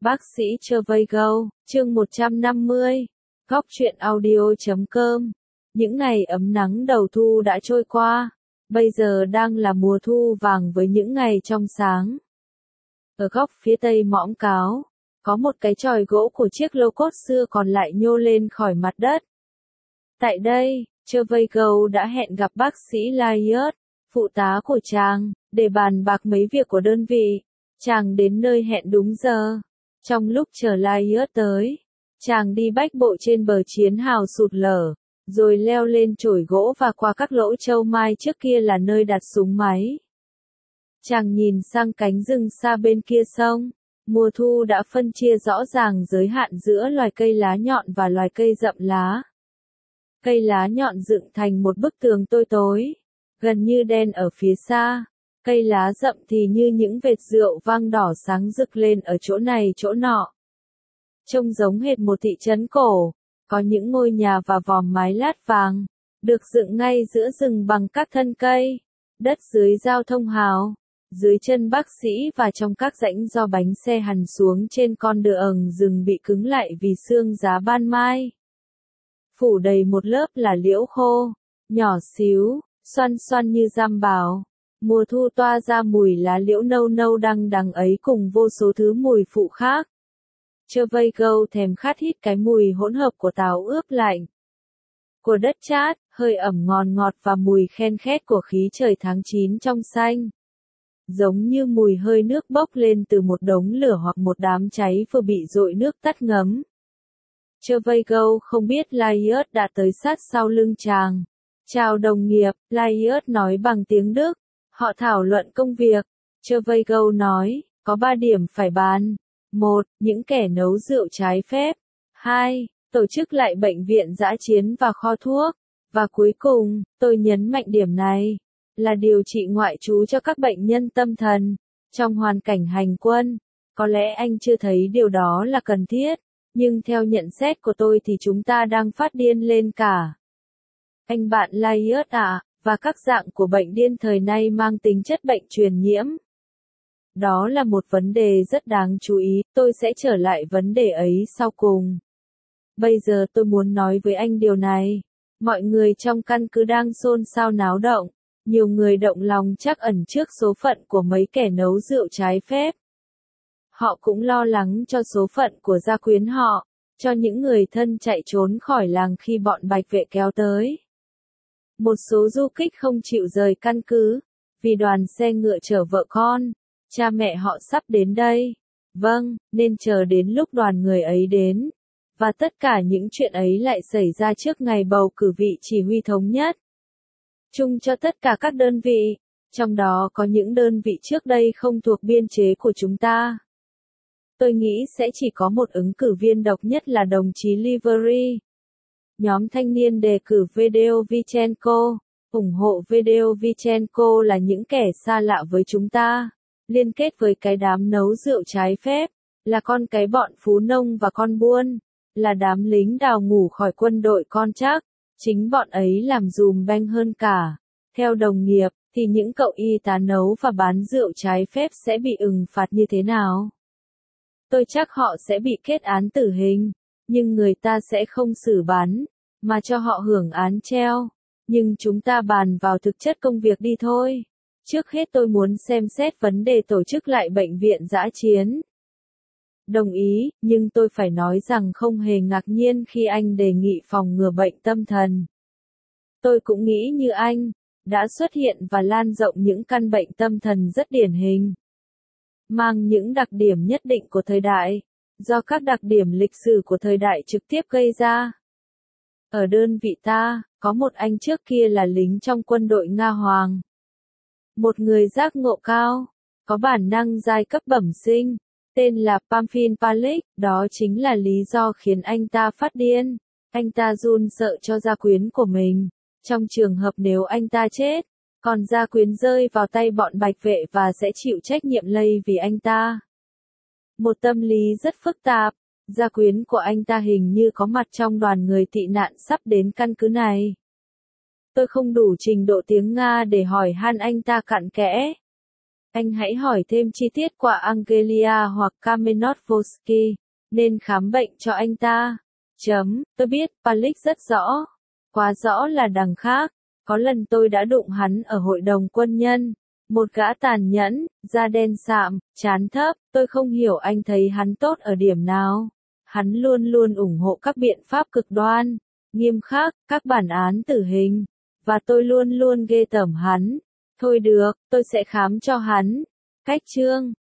Bác sĩ Trevago, chương 150, Góc truyện audio.com. Những ngày ấm nắng đầu thu đã trôi qua, bây giờ đang là mùa thu vàng với những ngày trong sáng. Ở góc phía tây mõm cáo, có một cái chòi gỗ của chiếc lô cốt xưa còn lại nhô lên khỏi mặt đất. Tại đây, Trevago đã hẹn gặp bác sĩ Lyot, phụ tá của chàng, để bàn bạc mấy việc của đơn vị. Chàng đến nơi hẹn đúng giờ. Trong lúc chờ Lyot tới, chàng đi bách bộ trên bờ chiến hào sụt lở, rồi leo lên chổi gỗ và qua các lỗ châu mai trước kia là nơi đặt súng máy. Chàng nhìn sang cánh rừng xa bên kia sông. Mùa thu đã phân chia rõ ràng giới hạn giữa loài cây lá nhọn và loài cây rậm lá. Cây lá nhọn dựng thành một bức tường tối, gần như đen ở phía xa. Cây lá rậm thì như những vệt rượu vang đỏ sáng rực lên ở chỗ này chỗ nọ. Trông giống hệt một thị trấn cổ, có những ngôi nhà và vòm mái lát vàng, được dựng ngay giữa rừng bằng các thân cây, đất dưới giao thông hào, dưới chân bác sĩ và trong các rãnh do bánh xe hằn xuống trên con đường rừng bị cứng lại vì sương giá ban mai. Phủ đầy một lớp là liễu khô, nhỏ xíu, xoăn xoăn như giam bào. Mùa thu toa ra mùi lá liễu nâu nâu đăng đằng ấy cùng vô số thứ mùi phụ khác. Trevago thèm khát hít cái mùi hỗn hợp của táo ướp lạnh, của đất chát, hơi ẩm ngọt ngọt và mùi khen khét của khí trời tháng 9 trong xanh. Giống như mùi hơi nước bốc lên từ một đống lửa hoặc một đám cháy vừa bị dội nước tắt ngấm. Trevago không biết Lyot đã tới sát sau lưng chàng. Chào đồng nghiệp, Lyot nói bằng tiếng Đức. Họ thảo luận công việc. Trevago nói, có 3 điểm phải bàn. 1. Những kẻ nấu rượu trái phép. 2. Tổ chức lại bệnh viện dã chiến và kho thuốc. Và cuối cùng, tôi nhấn mạnh điểm này, là điều trị ngoại trú cho các bệnh nhân tâm thần. Trong hoàn cảnh hành quân, có lẽ anh chưa thấy điều đó là cần thiết, nhưng theo nhận xét của tôi thì chúng ta đang phát điên lên cả. Anh bạn Lyot ạ. Và các dạng của bệnh điên thời nay mang tính chất bệnh truyền nhiễm. Đó là một vấn đề rất đáng chú ý, tôi sẽ trở lại vấn đề ấy sau cùng. Bây giờ tôi muốn nói với anh điều này. Mọi người trong căn cứ đang xôn xao náo động. Nhiều người động lòng trắc ẩn trước số phận của mấy kẻ nấu rượu trái phép. Họ cũng lo lắng cho số phận của gia quyến họ, cho những người thân chạy trốn khỏi làng khi bọn bạch vệ kéo tới. Một số du kích không chịu rời căn cứ, vì đoàn xe ngựa chở vợ con, cha mẹ họ sắp đến đây. Vâng, nên chờ đến lúc đoàn người ấy đến. Và tất cả những chuyện ấy lại xảy ra trước ngày bầu cử vị chỉ huy thống nhất. Chung cho tất cả các đơn vị, trong đó có những đơn vị trước đây không thuộc biên chế của chúng ta. Tôi nghĩ sẽ chỉ có một ứng cử viên độc nhất là đồng chí Livery. Nhóm thanh niên đề cử Vedeovichenko, ủng hộ Vedeovichenko là những kẻ xa lạ với chúng ta, liên kết với cái đám nấu rượu trái phép, là con cái bọn phú nông và con buôn, là đám lính đào ngũ khỏi quân đội con chắc, chính bọn ấy làm dùm beng hơn cả. Theo đồng nghiệp, thì những cậu y tá nấu và bán rượu trái phép sẽ bị phạt như thế nào? Tôi chắc họ sẽ bị kết án tử hình. Nhưng người ta sẽ không xử bắn, mà cho họ hưởng án treo. Nhưng chúng ta bàn vào thực chất công việc đi thôi. Trước hết tôi muốn xem xét vấn đề tổ chức lại bệnh viện dã chiến. Đồng ý, nhưng tôi phải nói rằng không hề ngạc nhiên khi anh đề nghị phòng ngừa bệnh tâm thần. Tôi cũng nghĩ như anh, đã xuất hiện và lan rộng những căn bệnh tâm thần rất điển hình, mang những đặc điểm nhất định của thời đại, do các đặc điểm lịch sử của thời đại trực tiếp gây ra. Ở đơn vị ta, có một anh trước kia là lính trong quân đội Nga Hoàng. Một người giác ngộ cao, có bản năng giai cấp bẩm sinh, tên là Pamphil Palik, đó chính là lý do khiến anh ta phát điên. Anh ta run sợ cho gia quyến của mình, trong trường hợp nếu anh ta chết, còn gia quyến rơi vào tay bọn bạch vệ và sẽ chịu trách nhiệm lây vì anh ta. Một tâm lý rất phức tạp, gia quyến của anh ta hình như có mặt trong đoàn người tị nạn sắp đến căn cứ này. Tôi không đủ trình độ tiếng Nga để hỏi han anh ta cặn kẽ. Anh hãy hỏi thêm chi tiết qua Angelia hoặc Kamenetvsky, nên khám bệnh cho anh ta. Tôi biết, Palik rất rõ. Quá rõ là đằng khác. Có lần tôi đã đụng hắn ở hội đồng quân nhân. Một gã tàn nhẫn, da đen sạm, trán thấp, tôi không hiểu anh thấy hắn tốt ở điểm nào. Hắn luôn luôn ủng hộ các biện pháp cực đoan, nghiêm khắc, các bản án tử hình. Và tôi luôn luôn ghê tởm hắn. Thôi được, tôi sẽ khám cho hắn. Cách chương